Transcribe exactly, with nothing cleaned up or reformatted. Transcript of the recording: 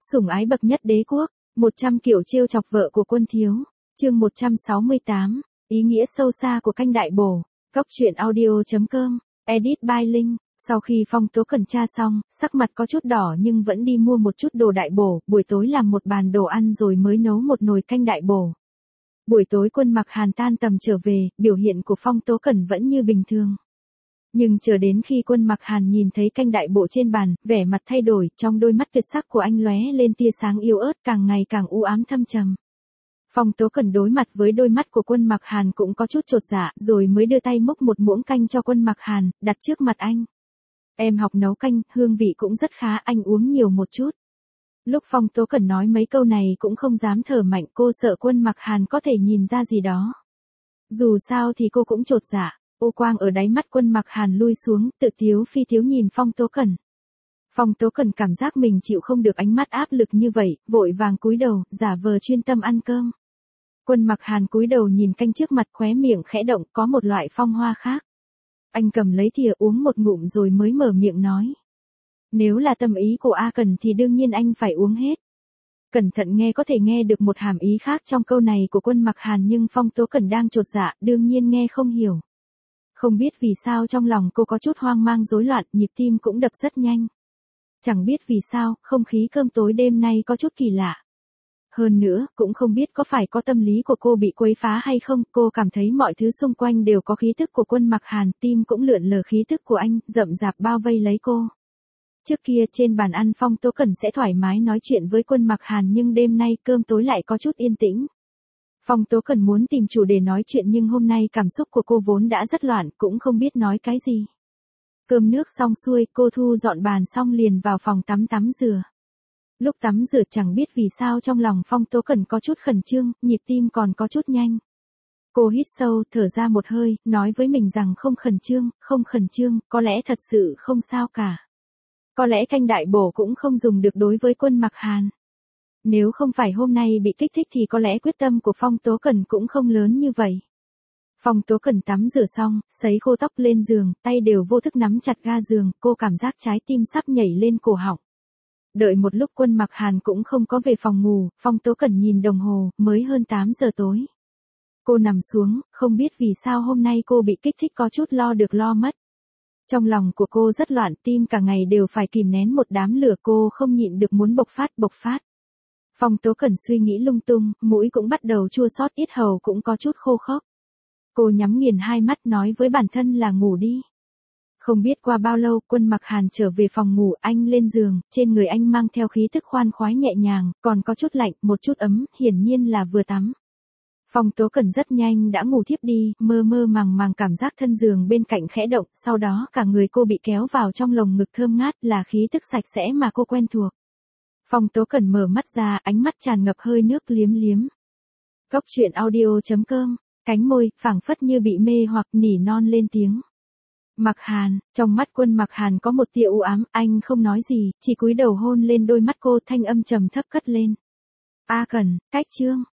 Sủng ái bậc nhất đế quốc, một trăm kiểu trêu chọc vợ của Quân Thiếu, chương một trăm sáu mươi tám, ý nghĩa sâu xa của canh đại bổ, góc truyện audio chấm com, edit by Linh. Sau khi Phong Tố Cẩn tra xong, sắc mặt có chút đỏ nhưng vẫn đi mua một chút đồ đại bổ, buổi tối làm một bàn đồ ăn rồi mới nấu một nồi canh đại bổ. Buổi tối Quân Mặc Hàn tan tầm trở về, biểu hiện của Phong Tố Cẩn vẫn như bình thường. Nhưng chờ đến khi Quân Mặc Hàn nhìn thấy canh đại bổ trên bàn, vẻ mặt thay đổi, trong đôi mắt tuyệt sắc của anh lóe lên tia sáng yếu ớt càng ngày càng u ám thâm trầm. Phong Tố Cẩn đối mặt với đôi mắt của Quân Mặc Hàn cũng có chút chột dạ, rồi mới đưa tay múc một muỗng canh cho Quân Mặc Hàn, đặt trước mặt anh. Em học nấu canh, hương vị cũng rất khá, anh uống nhiều một chút. Lúc Phong Tố Cẩn nói mấy câu này cũng không dám thở mạnh, cô sợ Quân Mặc Hàn có thể nhìn ra gì đó. Dù sao thì cô cũng chột dạ. Ô quang ở đáy mắt Quân Mặc Hàn lui xuống, tự tiếu phi tiếu nhìn Phong Tố Cẩn. Phong Tố Cẩn cảm giác mình chịu không được ánh mắt áp lực như vậy, vội vàng cúi đầu, giả vờ chuyên tâm ăn cơm. Quân Mặc Hàn cúi đầu nhìn canh trước mặt, khóe miệng khẽ động, có một loại phong hoa khác. Anh cầm lấy thìa uống một ngụm rồi mới mở miệng nói. Nếu là tâm ý của A Cần thì đương nhiên anh phải uống hết. Cẩn thận nghe có thể nghe được một hàm ý khác trong câu này của Quân Mặc Hàn, nhưng Phong Tố Cẩn đang chột dạ, đương nhiên nghe không hiểu. Không biết vì sao trong lòng cô có chút hoang mang rối loạn, nhịp tim cũng đập rất nhanh. Chẳng biết vì sao, không khí cơm tối đêm nay có chút kỳ lạ. Hơn nữa, cũng không biết có phải có tâm lý của cô bị quấy phá hay không, cô cảm thấy mọi thứ xung quanh đều có khí tức của Quân Mặc Hàn, tim cũng lượn lờ khí tức của anh, rậm rạp bao vây lấy cô. Trước kia trên bàn ăn Phong Tố Cẩn sẽ thoải mái nói chuyện với Quân Mặc Hàn, nhưng đêm nay cơm tối lại có chút yên tĩnh. Phong Tố Cẩn muốn tìm chủ đề nói chuyện nhưng hôm nay cảm xúc của cô vốn đã rất loạn, cũng không biết nói cái gì. Cơm nước xong xuôi, cô thu dọn bàn xong liền vào phòng tắm tắm rửa. Lúc tắm rửa chẳng biết vì sao trong lòng Phong Tố Cẩn có chút khẩn trương, nhịp tim còn có chút nhanh. Cô hít sâu, thở ra một hơi, nói với mình rằng không khẩn trương, không khẩn trương, có lẽ thật sự không sao cả. Có lẽ canh đại bổ cũng không dùng được đối với Quân Mặc Hàn. Nếu không phải hôm nay bị kích thích thì có lẽ quyết tâm của Phong Tố Cẩn cũng không lớn như vậy. Phong Tố Cẩn tắm rửa xong, sấy khô tóc lên giường, tay đều vô thức nắm chặt ga giường, cô cảm giác trái tim sắp nhảy lên cổ họng. Đợi một lúc Quân Mặc Hàn cũng không có về phòng ngủ, Phong Tố Cẩn nhìn đồng hồ, mới hơn tám giờ tối. Cô nằm xuống, không biết vì sao hôm nay cô bị kích thích có chút lo được lo mất. Trong lòng của cô rất loạn, tim cả ngày đều phải kìm nén một đám lửa, cô không nhịn được muốn bộc phát bộc phát. Phong Tố Cẩn suy nghĩ lung tung, mũi cũng bắt đầu chua xót, yết hầu cũng có chút khô khốc. Cô nhắm nghiền hai mắt nói với bản thân là ngủ đi. Không biết qua bao lâu, Quân Mặc Hàn trở về phòng ngủ, anh lên giường, trên người anh mang theo khí tức khoan khoái nhẹ nhàng, còn có chút lạnh, một chút ấm, hiển nhiên là vừa tắm. Phong Tố Cẩn rất nhanh đã ngủ thiếp đi, mơ mơ màng màng cảm giác thân giường bên cạnh khẽ động, sau đó cả người cô bị kéo vào trong lồng ngực thơm ngát, là khí tức sạch sẽ mà cô quen thuộc. Phong Tố Cẩn mở mắt ra, ánh mắt tràn ngập hơi nước, liếm liếm. Góc truyện audio chấm com, cánh môi, phảng phất như bị mê hoặc, nỉ non lên tiếng. Mặc Hàn, trong mắt Quân Mặc Hàn có một tia u ám, anh không nói gì, chỉ cúi đầu hôn lên đôi mắt cô, thanh âm trầm thấp cất lên. A Cần, cách chương.